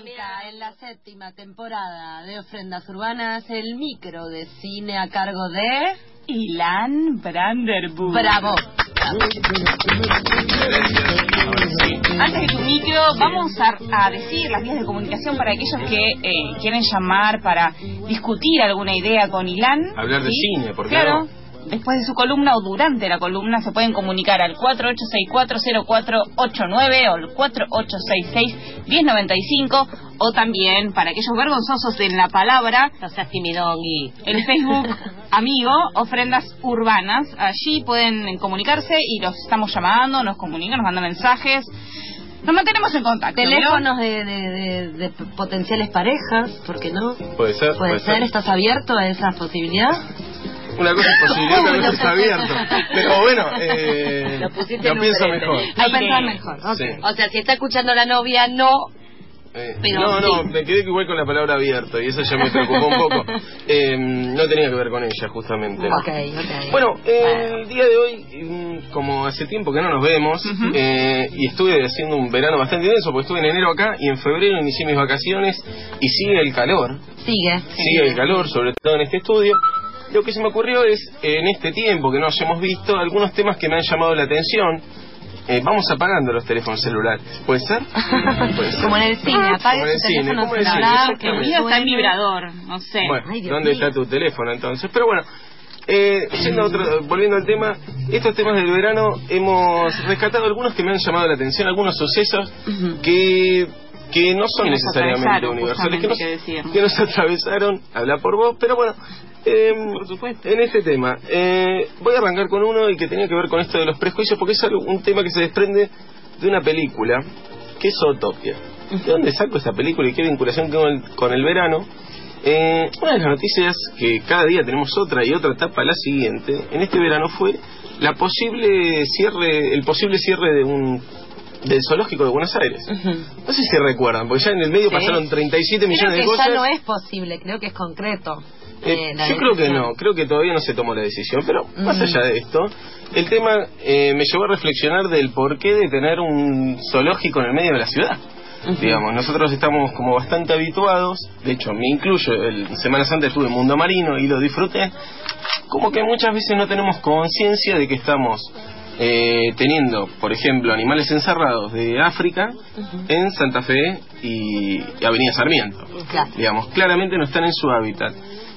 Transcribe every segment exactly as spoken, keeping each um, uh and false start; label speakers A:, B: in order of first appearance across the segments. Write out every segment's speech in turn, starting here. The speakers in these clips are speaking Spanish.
A: Arranca en la séptima temporada de Ofrendas Urbanas el micro de cine a cargo de
B: Ilan Brandenburg.
A: Bravo.
B: Antes de tu micro, vamos a, a decir las vías de comunicación para aquellos que eh, quieren llamar para discutir alguna idea con Ilan.
C: Hablar de
B: ¿sí?
C: cine, ¿por qué
B: claro.
C: no?
B: Después de su columna o durante la columna se pueden comunicar al cuatro ocho seis cuatro cero cuatro ocho nueve o al cuatro ocho seis seis uno cero nueve cinco, o también para aquellos vergonzosos en la palabra,
A: no seas timidón, y
B: el Facebook amigo Ofrendas Urbanas. Allí pueden comunicarse y los estamos llamando, nos comunican, nos mandan mensajes. Nos mantenemos en contacto.
A: Teléfonos de, de, de, de potenciales parejas, ¿por qué no?
C: Puede ser.
A: ¿Puede,
C: puede
A: ser?
C: ser.
A: ¿Estás abierto a esa posibilidad?
C: Una cosa es posibilidad, otra cosa está abierto. Pero bueno, eh,
A: lo, pusiste
C: lo
A: en
C: pienso
A: un
C: mejor.
A: Lo pensás mejor. Okay.
C: Sí.
A: O sea, si está escuchando la novia, no.
C: Eh,
A: pero
C: no,
A: sí.
C: no, me quedé igual con la palabra abierto y eso ya me preocupó un poco. Eh, no tenía que ver con ella, justamente.
A: Ok, ok.
C: Bueno, eh, el día de hoy, como hace tiempo que no nos vemos, uh-huh. eh, y estuve haciendo un verano bastante intenso, porque estuve en enero acá y en febrero inicié mis vacaciones y sigue el calor.
A: Sigue.
C: Sigue el calor, sobre todo en este estudio. Lo que se me ocurrió es, en este tiempo que no hayamos visto, algunos temas que me han llamado la atención. Eh, vamos apagando los teléfonos celulares. ¿Puede ser? ¿Puede ser?
A: Como en el cine, apague su
C: cine,
A: teléfono
C: como en el
A: celular.
C: cine,
B: que el mío está en vibrador, no sé.
C: Bueno,
A: Ay, Dios
C: ¿dónde
A: mío.
C: está tu teléfono entonces? Pero bueno, eh, yendo a otro, volviendo al tema, estos temas del verano hemos rescatado algunos que me han llamado la atención, algunos sucesos uh-huh. que... que no son
B: que
C: necesariamente universales, que nos,
B: que,
C: que nos atravesaron, habla por vos, pero bueno, eh,
B: por supuesto.
C: En este tema, eh, voy a arrancar con uno y que tenía que ver con esto de los prejuicios, porque es algo, un tema que se desprende de una película, que es Zootopia. ¿De dónde saco esta película y qué vinculación tengo el, con el verano? Eh, una de las noticias que cada día tenemos otra y otra etapa la siguiente, en este verano fue la posible cierre, el posible cierre de un del zoológico de Buenos Aires. Uh-huh. No sé si recuerdan, porque ya en el medio sí. pasaron treinta y siete millones
A: creo
C: de cosas.
A: Ya no es posible, creo que es concreto.
C: Eh, eh, yo creo que no, creo que todavía no se tomó la decisión, pero uh-huh. más allá de esto, el tema eh, me llevó a reflexionar del porqué de tener un zoológico en el medio de la ciudad. Uh-huh. Digamos, nosotros estamos como bastante habituados, de hecho me incluyo, el Semana Santa estuve en Mundo Marino y lo disfruté, como que muchas veces no tenemos conciencia de que estamos Eh, teniendo, por ejemplo, animales encerrados de África uh-huh. en Santa Fe y, y Avenida Sarmiento. Claro. Digamos, claramente no están en su hábitat.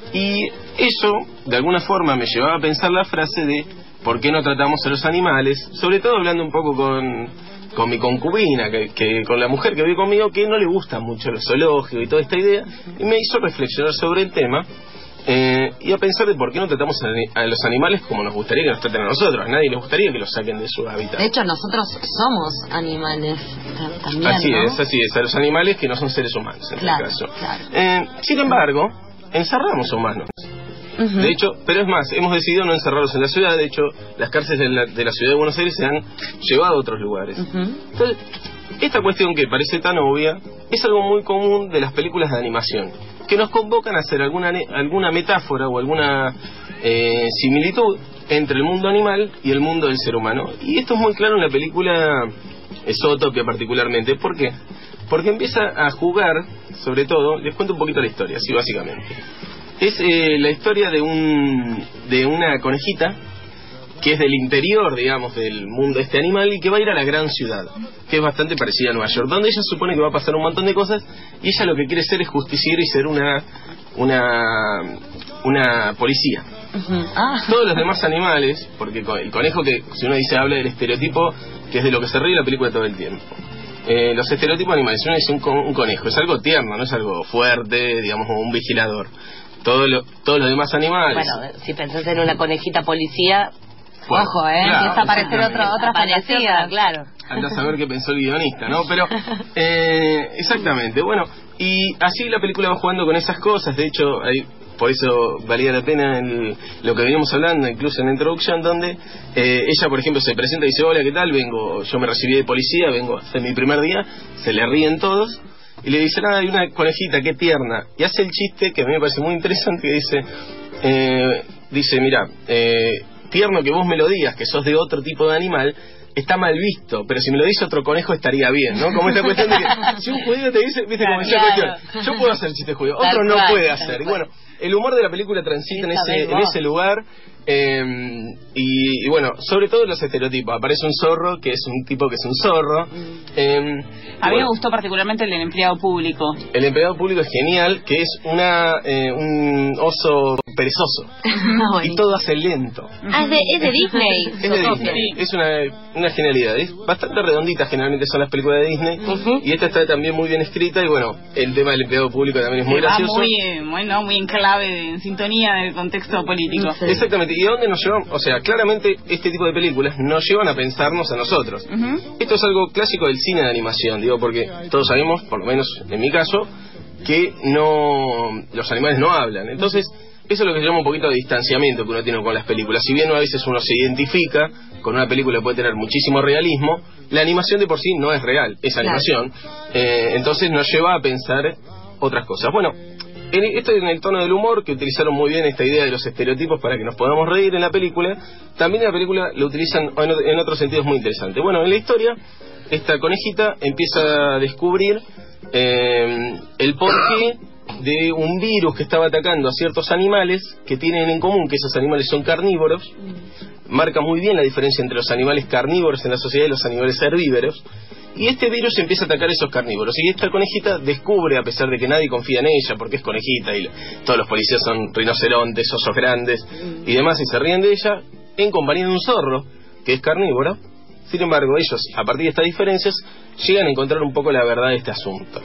C: Y eso, de alguna forma, me llevaba a pensar la frase de ¿por qué no tratamos a los animales? Sobre todo hablando un poco con, con mi concubina, que, que con la mujer que vive conmigo, que no le gusta mucho los zoológicos y toda esta idea, uh-huh. y me hizo reflexionar sobre el tema. Eh, y a pensar de por qué no tratamos a, a los animales como nos gustaría que nos traten a nosotros. A nadie les gustaría que los saquen de su hábitat.
A: De hecho, nosotros somos animales también,
C: así
A: ¿no?
C: es, así es, a los animales que no son seres humanos en
A: claro,
C: este caso.
A: Claro.
C: Eh, sin embargo, encerramos humanos. Uh-huh. De hecho, pero es más, hemos decidido no encerrarlos en la ciudad. De hecho, las cárceles de la, de la ciudad de Buenos Aires se han llevado a otros lugares. Uh-huh. Entonces, esta cuestión que parece tan obvia es algo muy común de las películas de animación, que nos convocan a hacer alguna alguna metáfora o alguna eh, similitud entre el mundo animal y el mundo del ser humano. Y esto es muy claro en la película Zootopia particularmente. ¿Por qué? Porque empieza a jugar, sobre todo, les cuento un poquito la historia, así básicamente. Es eh, la historia de un de una conejita que es del interior, digamos, del mundo de este animal y que va a ir a la gran ciudad, que es bastante parecida a Nueva York, donde ella supone que va a pasar un montón de cosas y ella lo que quiere ser es justiciera y ser una una una policía. Uh-huh. Ah. Todos los demás animales, porque el conejo, que si uno dice habla del estereotipo, que es de lo que se ríe la película todo el tiempo. Eh, los estereotipos animales, si uno dice un, con, un conejo, es algo tierno, no es algo fuerte, digamos, como un vigilador. Todo lo, todos los demás animales...
A: Bueno, si pensás en una conejita policía...
C: Bueno,
A: ojo, eh,
C: claro,
A: empieza a aparecer otra, otra fantasía, claro.
C: Anda a saber qué pensó el guionista, ¿no? Pero, eh, exactamente, bueno, y así la película va jugando con esas cosas. De hecho, hay, por eso valía la pena el, lo que veníamos hablando, incluso en la introducción, donde eh, ella, por ejemplo, se presenta y dice, hola, ¿qué tal? Vengo, yo me recibí de policía, vengo hasta mi primer día, se le ríen todos, y le dicen, ah, hay una conejita, qué tierna, y hace el chiste, que a mí me parece muy interesante, que dice, eh, dice, mira, eh, tierno que vos me lo digas, que sos de otro tipo de animal, está mal visto, pero si me lo dice otro conejo estaría bien, ¿no? Como esta cuestión de que si un judío te dice, viste, como esa
B: Claro.
C: cuestión, yo puedo hacer chistes judíos,
A: Tal
C: otro no
A: cual,
C: puede
A: tal
C: hacer. Y
A: cual.
C: bueno, el humor de la película transita en ese, en ese lugar. Eh, y, y bueno, sobre todo los estereotipos. Aparece un zorro que es un tipo que es un zorro. Eh,
B: A mí
C: bueno,
B: me gustó particularmente el del empleado público.
C: el empleado público es genial, que es una eh, un oso perezoso y todo hace lento.
A: Ah, es de, es de Disney.
C: Es de Disney, es una, una genialidad, es bastante redondita, generalmente son las películas de Disney.
A: Ujú.
C: Y esta está también muy bien escrita. Y bueno, el tema del empleado público también es muy
B: Que va
C: gracioso.
B: muy, eh, muy, no, muy en clave, de- en sintonía del contexto político.
A: Sí.
C: Exactamente. ¿Y a dónde nos llevan? O sea, claramente este tipo de películas nos llevan a pensarnos a nosotros.
B: Ujú.
C: Esto es algo clásico del cine de animación, digo, porque todos sabemos, por lo menos en mi caso, que no los animales no hablan. Entonces, eso es lo que se llama un poquito de distanciamiento que uno tiene con las películas. Si bien a veces uno se identifica con una película que puede tener muchísimo realismo, la animación de por sí no es real, es
A: Claro.
C: animación. Eh, entonces nos lleva a pensar otras cosas. Bueno, en, esto en el tono del humor, que utilizaron muy bien esta idea de los estereotipos para que nos podamos reír en la película. También en la película lo utilizan en, en otros sentidos muy interesantes. Bueno, en la historia, esta conejita empieza a descubrir eh, el porqué de un virus que estaba atacando a ciertos animales que tienen en común que esos animales son carnívoros. Marca muy bien la diferencia entre los animales carnívoros en la sociedad y los animales herbívoros. Y este virus empieza a atacar a esos carnívoros. Y esta conejita descubre, a pesar de que nadie confía en ella, porque es conejita y todos los policías son rinocerontes, osos grandes y demás, y se ríen de ella, en compañía de un zorro, que es carnívoro. Sin embargo, ellos, a partir de estas diferencias, llegan a encontrar un poco la verdad de este asunto.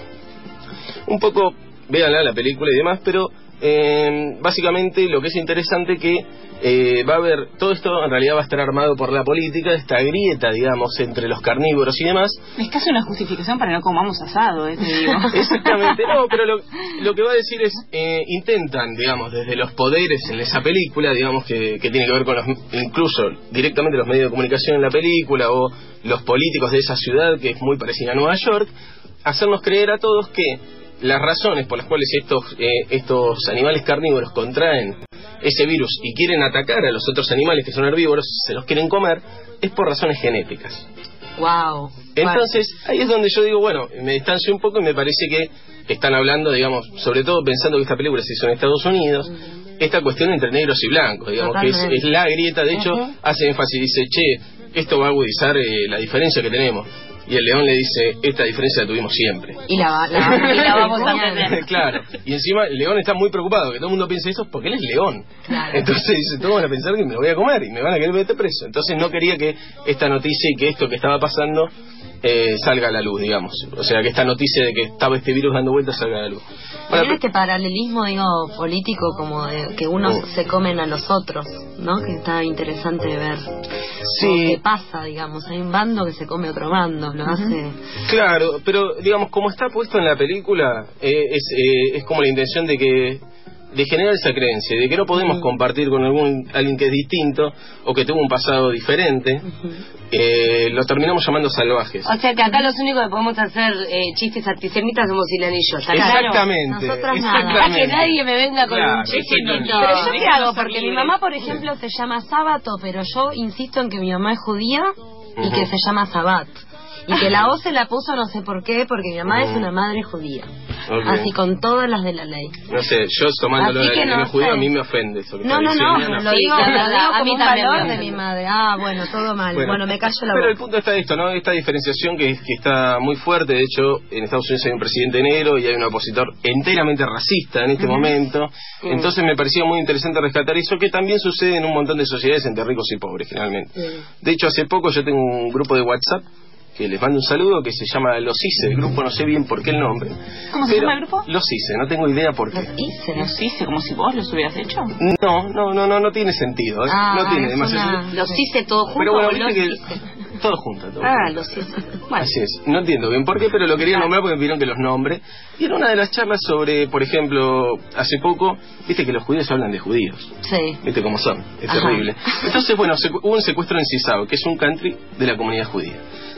C: Un poco, véanla la película y demás, pero eh, básicamente lo que es interesante que eh, va a haber, todo esto en realidad va a estar armado por la política, esta grieta, digamos, entre los carnívoros y demás.
B: Es casi una justificación para no comamos asado, eh, te digo.
C: Exactamente, no, pero lo, lo que va a decir es, eh, intentan, digamos, desde los poderes en esa película, digamos, que, que tiene que ver con los, incluso directamente los medios de comunicación en la película, o los políticos de esa ciudad, que es muy parecida a Nueva York, hacernos creer a todos que las razones por las cuales estos, eh, estos animales carnívoros contraen ese virus y quieren atacar a los otros animales que son herbívoros, se los quieren comer, es por razones genéticas.
A: Wow.
C: Entonces, ahí es donde yo digo, bueno, me distancio un poco y me parece que están hablando, digamos, sobre todo pensando que esta película se hizo en Estados Unidos, esta cuestión entre negros y blancos, digamos, que es, es la grieta. De hecho,
A: Uh-huh.
C: hace énfasis, dice, che, esto va a agudizar eh, la diferencia que tenemos. Y el león le dice, esta diferencia la tuvimos siempre.
A: Y la, la,
B: Y la vamos a tener.
C: Claro, y encima el león está muy preocupado, que todo el mundo piense eso porque él es león.
A: Claro.
C: Entonces dice, todos van a pensar que me lo voy a comer y me van a querer meter preso. Entonces no quería que esta noticia y que esto que estaba pasando eh, salga a la luz, digamos. O sea, que esta noticia de que estaba este virus dando vueltas salga a la luz. Bueno,
A: Tiene este paralelismo, digo, político, como de que unos
C: Oh.
A: se comen a los otros, ¿no? Que está interesante ver.
C: Sí.
A: O qué pasa, digamos. Hay un bando que se come a otro bando, lo hace.
C: claro, pero digamos, como está puesto en la película, eh, es, eh, es como la intención de que de generar esa creencia, de que no podemos
A: Mm.
C: compartir con algún alguien que es distinto o que tuvo un pasado diferente.
A: Ujú.
C: eh, lo terminamos llamando salvajes.
D: O sea que acá los únicos que podemos hacer eh, chistes antisemitas somos Ilan y yo. ¿está claro?
C: Exactamente.
A: Nosotras nada.
C: exactamente.
D: Que nadie me venga con
C: Claro,
D: un chiste.
C: exactamente.
D: no.
A: Pero yo qué
B: déjanos
A: hago,
B: ser
A: porque mi
B: libres.
A: mamá, por ejemplo, se llama Sábato, pero yo insisto en que mi mamá es judía y
C: Ujú.
A: que se llama Sabat. Y que la O se la puso no sé por qué, porque mi mamá es
C: Ujú.
A: una madre judía.
C: Ok.
A: Así con todas las de la ley.
C: No sé, yo tomándolo
A: Así
C: de
A: que
C: la
A: no
C: judío
A: sé.
C: a mí me ofende eso que
A: No,
C: está
A: no, no,
C: diciendo,
A: pero lo
D: Sí,
A: digo,
D: la
A: lo
D: verdad,
A: digo
D: a
A: como
D: mí
A: un
D: también
A: valor
D: me
A: de
D: ofende.
A: mi madre. Ah, bueno, todo mal. Bueno,
C: Bueno,
A: me callo la
C: pero el
A: boca.
C: punto está esto, ¿no? Esta diferenciación que, que está muy fuerte. De hecho, en Estados Unidos hay un presidente negro y hay un opositor enteramente racista en este momento. Entonces me parecía muy interesante rescatar eso, que también sucede en un montón de sociedades entre ricos y pobres, generalmente. De hecho, hace poco yo tengo un grupo de WhatsApp que les mando un saludo, que se llama Los ICE. El grupo no sé bien por qué el nombre.
B: ¿Cómo se
C: pero
B: llama el grupo?
C: Los ICE, no tengo idea por qué.
A: Los hice.
B: Los hice como si vos los hubieras hecho.
C: No, no, no, no, no tiene sentido. ¿eh?
A: Ah,
C: no tiene
A: es
C: demasiado
A: una-
C: sentido.
D: Los hice todos juntos.
C: Pero bueno,
D: o
C: viste
D: los
C: que
D: hice?
C: todo junto. Todo
D: Ah,
C: junto.
D: los hice. Bueno.
C: Así es, no entiendo bien por qué, pero lo quería nombrar porque me pidieron que los nombre. Y en una de las charlas sobre, por ejemplo, hace poco, viste que los judíos hablan de judíos,
A: Sí.
C: viste cómo son, es
A: Ajá.
C: terrible. Entonces, bueno, se- hubo un secuestro en Sisao, que es un country de la comunidad judía.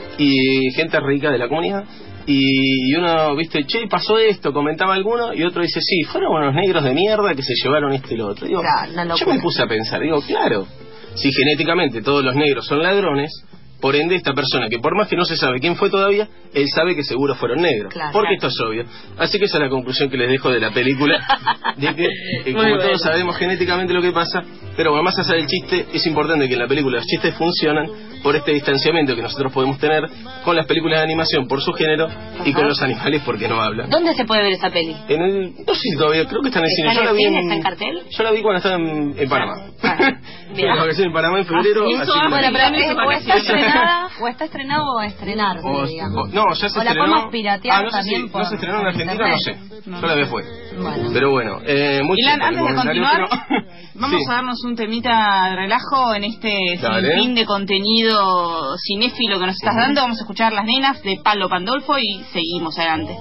C: Y gente rica de la comunidad. Y uno, viste, che, pasó esto, comentaba alguno, y otro dice, sí, fueron unos negros de mierda que se llevaron esto y lo otro. Digo,
A: Claro, una
C: yo
A: locura.
C: me puse a pensar, digo, claro, si genéticamente todos los negros son ladrones, Por ende, esta persona, que por más que no se sabe quién fue todavía, él sabe que seguro fueron negros.
D: Claro,
C: porque
D: claro.
C: esto es obvio. Así que esa es la conclusión que les dejo de la película, de que, eh, como
D: bueno.
C: todos sabemos genéticamente lo que pasa, pero bueno, más allá del chiste, es importante que en la película los chistes funcionan por este distanciamiento que nosotros podemos tener con las películas de animación por su género y
D: Ajá.
C: con los animales porque no hablan.
D: ¿Dónde se puede ver esa peli?
C: En el, no sé si todavía, creo que está en el
D: ¿Está
C: cine.
D: en
C: Yo
D: el
C: la vi
D: cine?
C: en,
D: ¿Está en cartel?
C: Yo la vi cuando estaba en, en Panamá.
D: Ah, bien.
C: Fui de vacaciones en Panamá en febrero.
B: Ah,
C: así
B: eso,
C: que-
B: bueno,
A: Bueno, pero
B: También
A: es-
B: son
A: o está
B: vacaciones.
A: estrenada, o está estrenado o a estrenarse,
C: O-
A: digamos.
C: o- no, ya se
A: O la
C: estrenó.
A: podemos piratear
C: ah, no sé
A: también
C: si,
A: por-
C: no se estrenó en
A: por
C: Argentina, no sé.
A: internet.
C: Yo la vi fue.
A: Bueno.
C: Pero bueno, eh, muy
B: Ilan,
C: chico el
B: antes de
C: comentario,
B: continuar,
C: pero-
B: vamos
C: Sí.
B: a darnos un temita de relajo en este
C: Dale.
B: sinfín de contenido cinéfilo que nos estás
C: Ujú.
B: dando. Vamos a escuchar Las Nenas de Palo Pandolfo y seguimos adelante.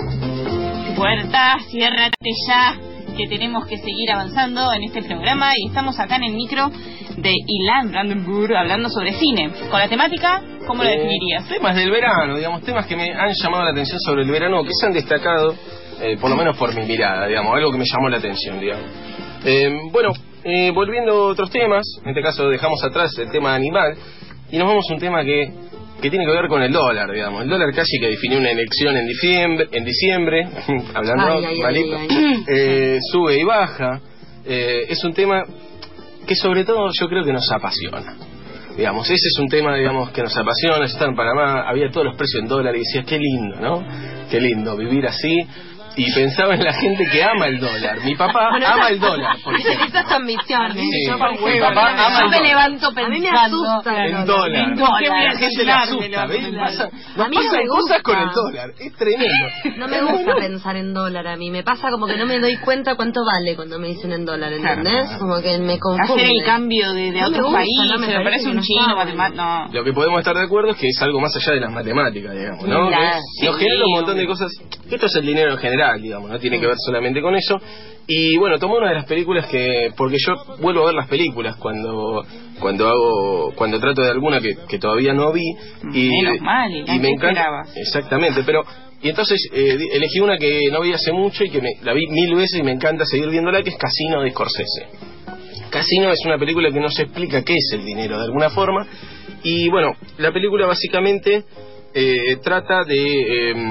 B: Puerta, ciérrate ya, que tenemos que seguir avanzando en este programa y estamos acá en el micro de Ilan Brandenburg hablando sobre cine. Con la temática, ¿cómo la
C: Eh,
B: definirías?
C: Temas del verano, digamos, temas que me han llamado la atención sobre el verano, que se han destacado, eh, por lo menos por mi mirada, digamos, algo que me llamó la atención, digamos. Eh, bueno, eh, volviendo a otros temas, en este caso dejamos atrás el tema animal y nos vamos a un tema que, que tiene que ver con el dólar, digamos. El dólar casi que definió una elección en diciembre, en diciembre hablando
A: Ay, ay,
C: malito,
A: ay, ay,
C: eh, sube y baja. Eh, es un tema que sobre todo yo creo que nos apasiona. Digamos, ese es un tema, digamos, que nos apasiona. Yo estaba en Panamá, había todos los precios en dólar y decía, qué lindo, ¿no? Qué lindo vivir así. Y pensaba en la gente que ama el dólar. Mi papá
A: Bueno,
C: ama
A: esa-
C: el dólar, por ejemplo.
A: Esa es tu ambición.
C: Sí.
A: Yo, por ejemplo,
C: Mi papá ama
A: yo
C: el
A: me
C: dólar.
A: levanto
D: A mí me
A: pensando
D: asusta
C: En
D: el
C: dólar.
B: ¿En dólar?
C: A la gente le
B: Claro,
C: asusta,
B: me
C: ¿ves?
B: lo-
C: Pasa,
A: A
C: nos
A: mí no
C: pasan
A: me
C: cosas
A: gusta.
C: con el dólar. Es tremendo.
A: No me gusta pensar en dólar a mí. Me pasa como que no me doy cuenta cuánto vale cuando me dicen en dólar, ¿entendés?
C: Claro.
A: Como que me confunde.
B: Hacer el cambio de, de
A: No me
B: otros
A: gusta,
B: países,
A: no me
B: me
A: parece
B: parece
A: que
B: un
A: no
B: chino,
A: está
B: matemático, no.
C: Lo que podemos estar de acuerdo es que es algo más allá de las matemáticas, digamos, ¿no?
A: Claro,
C: Que nos
B: sí,
C: genera un montón de
B: obvio.
C: cosas. Esto es el dinero en general, digamos, no tiene que ver solamente con eso. Y bueno, tomé una de las películas que, porque yo vuelvo a ver las películas cuando cuando hago, cuando trato de alguna que, que todavía no vi y,
B: Menos mal, y
C: y me
B: ¿qué
C: encanta.
B: esperabas?
C: Exactamente, pero y entonces eh, di- elegí una que no vi hace mucho y que me, la vi mil veces y me encanta seguir viéndola, que es Casino de Scorsese. Casino es una película que nos explica qué es el dinero de alguna forma y bueno, la película básicamente eh, trata de eh,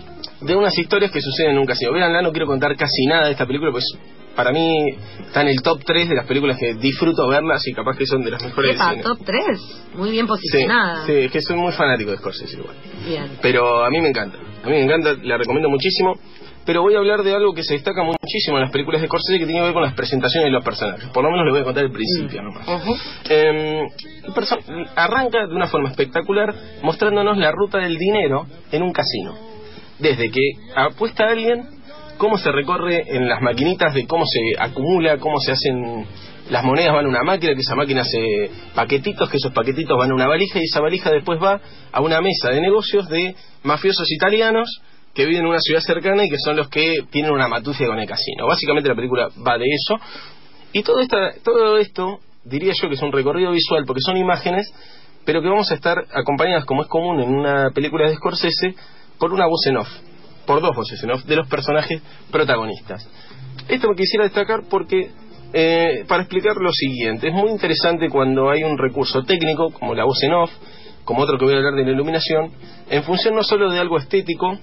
C: de unas historias que suceden en un casino. Véanla, no quiero contar casi nada de esta película, pues para mí está en el top tres de las películas que disfruto verlas y capaz que son de las mejores del
A: Epa,
C: cine.
A: top tres. Muy bien
C: Sí,
A: posicionada.
C: sí, es que soy muy fanático de Scorsese igual.
A: Bien.
C: Pero a mí me encanta, a mí me encanta, la recomiendo muchísimo. Pero voy a hablar de algo que se destaca muchísimo en las películas de Scorsese, que tiene que ver con las presentaciones de los personajes. Por lo menos les voy a contar el principio nomás.
A: Ujú.
C: Eh, el perso- arranca de una forma espectacular mostrándonos la ruta del dinero en un casino. Desde que apuesta a alguien, cómo se recorre en las maquinitas, de cómo se acumula, cómo se hacen las monedas, van a una máquina, que esa máquina hace paquetitos, que esos paquetitos van a una valija y esa valija después va a una mesa de negocios de mafiosos italianos que viven en una ciudad cercana y que son los que tienen una matucia con el casino. Básicamente la película va de eso. Y todo, esta, todo esto, diría yo que es un recorrido visual, porque son imágenes, pero que vamos a estar acompañadas, como es común en una película de Scorsese, por una voz en off, por dos voces en off, de los personajes protagonistas. Esto me quisiera destacar porque, eh, para explicar lo siguiente, es muy interesante cuando hay un recurso técnico, como la voz en off, como otro que voy a hablar de la iluminación, en función no solo de algo estético,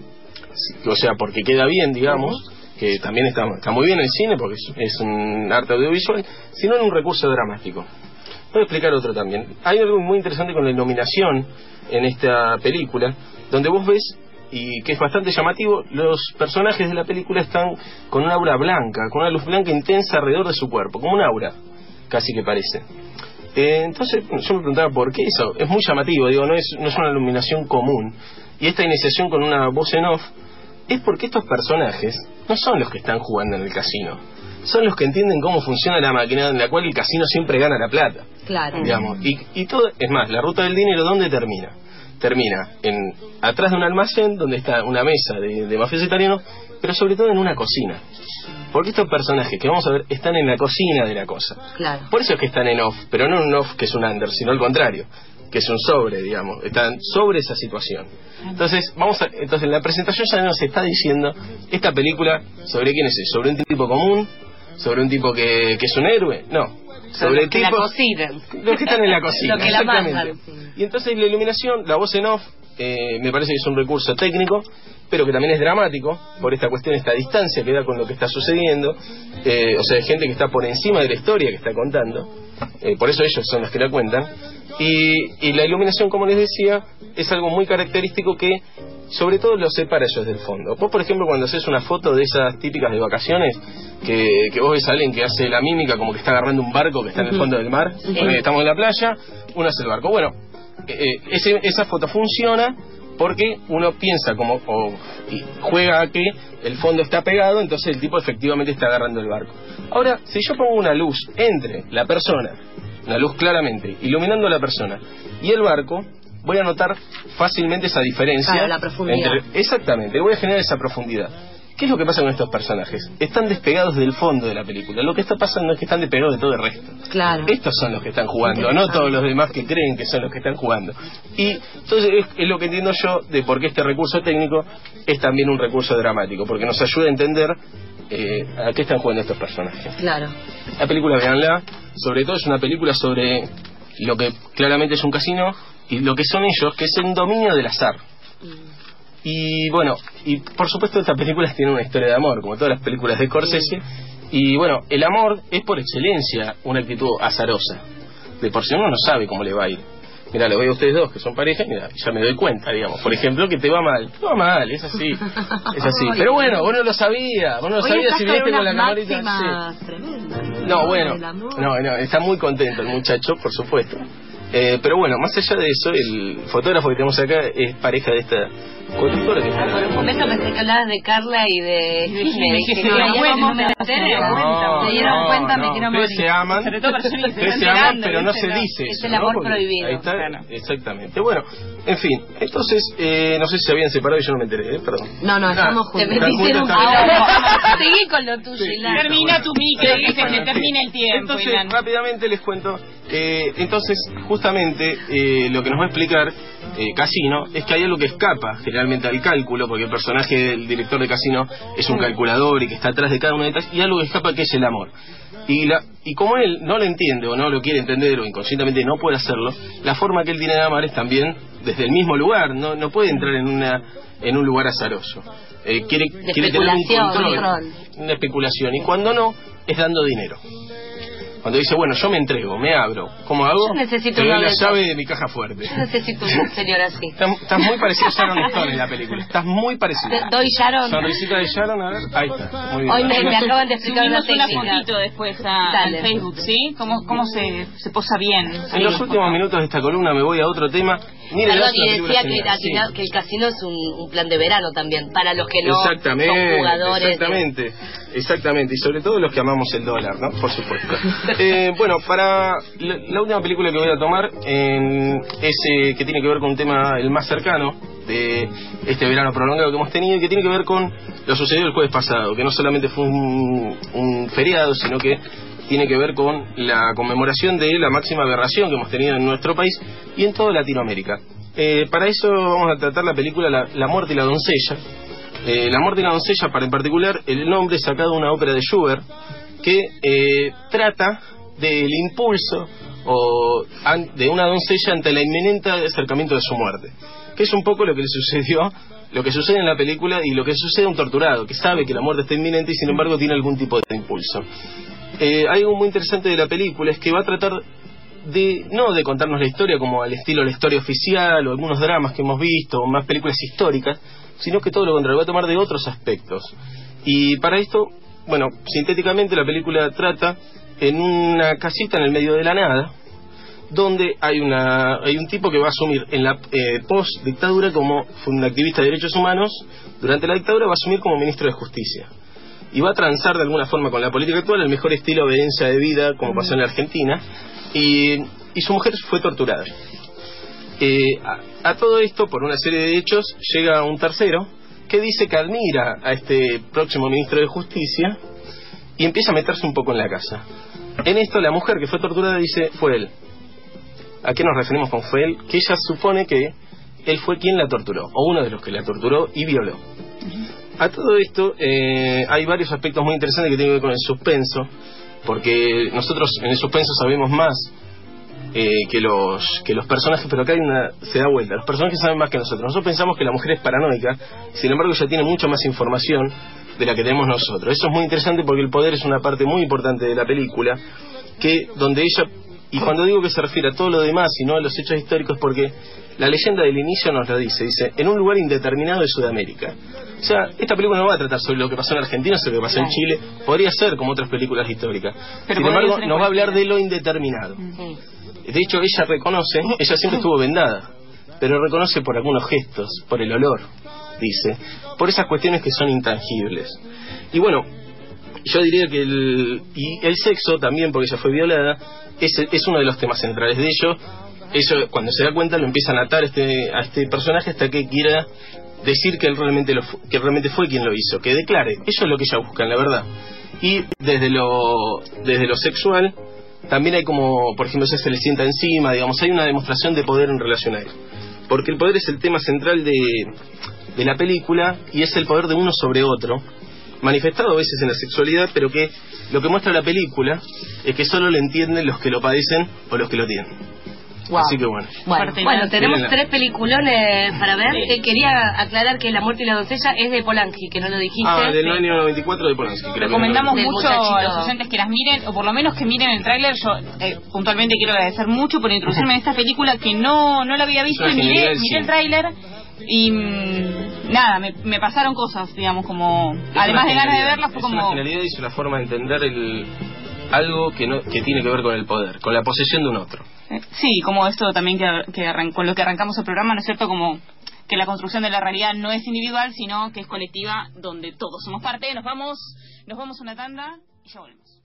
C: o sea, porque queda bien, digamos, que también está, está muy bien en el cine, porque es, es un arte audiovisual, sino en un recurso dramático. Voy a explicar otro también. Hay algo muy interesante con la iluminación en esta película, donde vos ves, y que es bastante llamativo, los personajes de la película están con un aura blanca, con una luz blanca intensa alrededor de su cuerpo, como un aura, casi que parece. Eh, entonces yo me preguntaba por qué eso, es muy llamativo, digo, no es, no es una iluminación común. Y esta iniciación con una voz en off es porque estos personajes no son los que están jugando en el casino, son los que entienden cómo funciona la máquina en la cual el casino siempre gana la plata,
A: Claro.
C: digamos. Y, y todo, es más, la ruta del dinero, ¿dónde termina? Termina en atrás de un almacén donde está una mesa de, de mafiosos italianos, pero sobre todo en una cocina. Porque estos personajes que vamos a ver están en la cocina de la cosa.
A: Claro.
C: Por eso es que están en off, pero no un off que es un under, sino al contrario, que es un sobre, digamos. Están sobre esa situación. Entonces, vamos a, entonces la presentación ya nos está diciendo esta película sobre quién es, sobre un tipo común, sobre un tipo que, que es un héroe. No, sobre
D: los que la
C: tipos,
D: cocinan.
C: los que están en la cocina,
D: Los que la
C: exactamente.
D: pasan.
C: Y entonces la iluminación, la voz en off, eh, me parece que es un recurso técnico, pero que también es dramático, por esta cuestión, esta distancia que da con lo que está sucediendo, eh, o sea, hay gente que está por encima de la historia que está contando, eh, por eso ellos son los que la cuentan, y, y la iluminación, como les decía, es algo muy característico que sobre todo los separa ellos del fondo. Vos, por ejemplo, cuando haces una foto de esas típicas de vacaciones, que, que vos ves a alguien que hace la mímica como que está agarrando un barco que está en el fondo del mar,
D: Sí.
C: porque estamos en la playa, uno hace el barco. Bueno, eh, ese, esa foto funciona porque uno piensa como o, y juega a que el fondo está pegado, entonces el tipo efectivamente está agarrando el barco. Ahora, si yo pongo una luz entre la persona, una luz claramente, iluminando a la persona, y el barco, voy a notar fácilmente esa diferencia.
D: Claro, la profundidad.
C: Entre, exactamente, voy a generar esa profundidad. ¿Qué es lo que pasa con estos personajes? Están despegados del fondo de la película. Lo que está pasando es que están despegados de todo el resto.
D: Claro.
C: Estos son los que están jugando, no todos los demás que creen que son los que están jugando. Y entonces es, es lo que entiendo yo de por qué este recurso técnico es también un recurso dramático, porque nos ayuda a entender eh, a qué están jugando estos personajes.
D: Claro.
C: La película, véanla, sobre todo es una película sobre lo que claramente es un casino y lo que son ellos, que es un dominio del azar. Y bueno, y por supuesto estas películas tienen una historia de amor, como todas las películas de Scorsese. Y bueno, el amor es por excelencia una actitud azarosa. De por sí uno no sabe cómo le va a ir. Mira, le voy a ustedes dos que son pareja, mira, ya me doy cuenta, digamos. Por ejemplo, que te va mal. Te va mal, es así. Es así. Pero bueno, vos no lo sabías. Vos no lo sabías si viniste con la camarita. Sí. No, bueno, no, no, está muy contento el muchacho, por supuesto. Eh, pero bueno, más allá de eso, el fotógrafo que tenemos acá es pareja de esta conductora que está...
D: Por un momento pensé que hablabas de Carla y de...
B: Me
D: Me
B: dije,
D: dije, no,
B: no,
D: ya
B: bueno,
D: vamos
B: no
D: a
B: me
D: meter
B: enteré.
D: en cuenta.
C: No,
D: Se dieron
C: no,
D: cuenta, me
C: no.
D: quiero
C: Ustedes
D: morir.
C: se aman,
B: Sobre todo personas que se
C: ustedes
B: están
C: se aman,
B: enterando,
C: pero no
B: ¿viste?
C: se dice
D: Es
C: eso,
D: el amor
C: ¿no? Porque
D: prohibido.
C: ahí está,
B: Claro.
C: exactamente. Bueno, en fin, entonces, eh, no sé si se habían separado y yo no me enteré, ¿eh? Perdón.
D: No, no, estamos
C: Ah,
D: juntos. Te
C: ¿están
D: metiste en un
C: juntos? Está
D: ahora. Seguí con lo tuyo,
C: Sí.
D: Ilan.
B: Termina tu micro, que se te termina el tiempo,
C: Entonces,
B: Ilan.
C: rápidamente les cuento. Eh, entonces, justamente, eh, lo que nos va a explicar eh, Casino es que hay algo que escapa generalmente al cálculo, porque el personaje del director de Casino es un calculador y que está atrás de cada una de estas, y algo que escapa que es el amor. Y, la, y como él no lo entiende o no lo quiere entender o inconscientemente no puede hacerlo, la forma que él tiene de amar es también desde el mismo lugar, no, no puede entrar en una en un lugar azaroso. Eh, quiere,
D: De
C: quiere tener un
D: especulación,
C: control,
D: control.
C: una especulación, y cuando no, es dando dinero. Cuando dice, bueno, yo me entrego, me abro, ¿cómo hago?
D: Yo necesito
C: Te doy
D: uno
C: la
D: de esos.
C: llave de mi caja fuerte.
D: Yo necesito un señor así.
C: Estás, estás muy parecido a Sharon Stone en la película. Estás muy parecido.
D: Te- Doy Sharon.
C: Sonrisita de Sharon, a ver. Ahí está. Muy bien.
D: Hoy me, me acaban de explicar una
B: Subimos una
D: técnica.
B: fotito después a,
D: Dale.
B: al Facebook, ¿sí? ¿Cómo, cómo se, se posa bien?
C: En los últimos minutos de esta columna me voy a otro tema. Miren,
D: Perdón,
C: es una
D: y
C: película
D: decía que,
C: genial,
D: aquí-
C: sí.
D: que el casino es un, un plan de verano también, para los que no
C: Exactamente,
D: son jugadores.
C: exactamente, exactamente, y sobre todo los que amamos el dólar, ¿no? Por supuesto. Eh, bueno, para la, la última película que voy a tomar eh, es eh, que tiene que ver con un tema el más cercano de este verano prolongado que hemos tenido y que tiene que ver con lo sucedido el jueves pasado, que no solamente fue un, un feriado, sino que tiene que ver con la conmemoración de la máxima aberración que hemos tenido en nuestro país y en toda Latinoamérica. Eh, para eso vamos a tratar la película La, la muerte y la doncella. Eh, la muerte y la doncella, para en particular, el nombre es sacado de una ópera de Schubert que eh, trata del impulso o an, de una doncella ante el inminente acercamiento de su muerte, que es un poco lo que le sucedió, lo que sucede en la película y lo que sucede a un torturado que sabe que la muerte está inminente y sin embargo tiene algún tipo de impulso. Eh, hay algo muy interesante de la película, es que va a tratar de, no de contarnos la historia como al estilo la historia oficial o algunos dramas que hemos visto o más películas históricas, sino que todo lo contrario, va a tomar de otros aspectos. Y para esto, bueno, sintéticamente la película trata en una casita en el medio de la nada, donde hay una hay un tipo que va a asumir en la eh, post-dictadura como fue un activista de derechos humanos, durante la dictadura va a asumir como ministro de Justicia. Y va a transar de alguna forma con la política actual el mejor estilo de herencia de vida, como pasó en la Argentina, y, y su mujer fue torturada. Eh, a, a todo esto, por una serie de hechos, llega un tercero que dice que admira a este próximo ministro de Justicia y empieza a meterse un poco en la casa. En esto la mujer que fue torturada dice, fue él. ¿A qué nos referimos con fue él? Que ella supone que él fue quien la torturó, o uno de los que la torturó y violó. A todo esto eh, hay varios aspectos muy interesantes que tienen que ver con el suspenso porque nosotros en el suspenso sabemos más eh, que los que los personajes, pero acá hay una, se da vuelta, los personajes saben más que nosotros. Nosotros pensamos que la mujer es paranoica, sin embargo ella tiene mucha más información de la que tenemos nosotros. Eso es muy interesante porque el poder es una parte muy importante de la película, que donde ella, y cuando digo que se refiere a todo lo demás y no a los hechos históricos, porque la leyenda del inicio nos lo dice, dice, en un lugar indeterminado de Sudamérica. O sea, esta película no va a tratar sobre lo que pasó en Argentina, sobre lo que pasó en Chile, podría ser como otras películas históricas. Pero sin embargo, nos va a hablar de lo indeterminado. Sí. De hecho, ella reconoce, ella siempre estuvo vendada, pero reconoce por algunos gestos, por el olor, dice, por esas cuestiones que son intangibles. Y bueno, yo diría que el, y el sexo también, porque ella fue violada, es, es uno de los temas centrales de ello. Eso, cuando se da cuenta, lo empiezan a atar este, a este personaje hasta que quiera decir que él realmente lo, que realmente fue quien lo hizo, que declare. Eso es lo que ella busca, la verdad. Y desde lo desde lo sexual también hay como, por ejemplo, ella se le sienta encima, digamos, hay una demostración de poder en relación a él, porque el poder es el tema central de, de la película, y es el poder de uno sobre otro, manifestado a veces en la sexualidad, pero que lo que muestra la película es que solo lo entienden los que lo padecen o los que lo tienen. Wow. Así que bueno.
D: Bueno, bueno tenemos tres peliculones para ver. Sí. Eh, quería aclarar que La muerte y la doncella es de Polanski, que no lo dijiste.
C: Ah, del sí. año noventa y cuatro de Polanski. Creo
B: Recomendamos que no mucho a los oyentes que las miren, o por lo menos que miren el tráiler. Yo eh, puntualmente quiero agradecer mucho por introducirme en esta película que no, no la había visto, y miré, miré el tráiler y mmm, nada, me, me pasaron cosas, digamos, como... Es además de ganas de verla, fue
C: es
B: como...
C: Es una genialidad y es una forma de entender el... algo que no que tiene que ver con el poder, con la posesión de un otro.
B: Sí, como esto también que, que arran, con lo que arrancamos el programa, ¿no es cierto? Como que la construcción de la realidad no es individual, sino que es colectiva, donde todos somos parte. Nos vamos, nos vamos a una tanda y ya volvemos.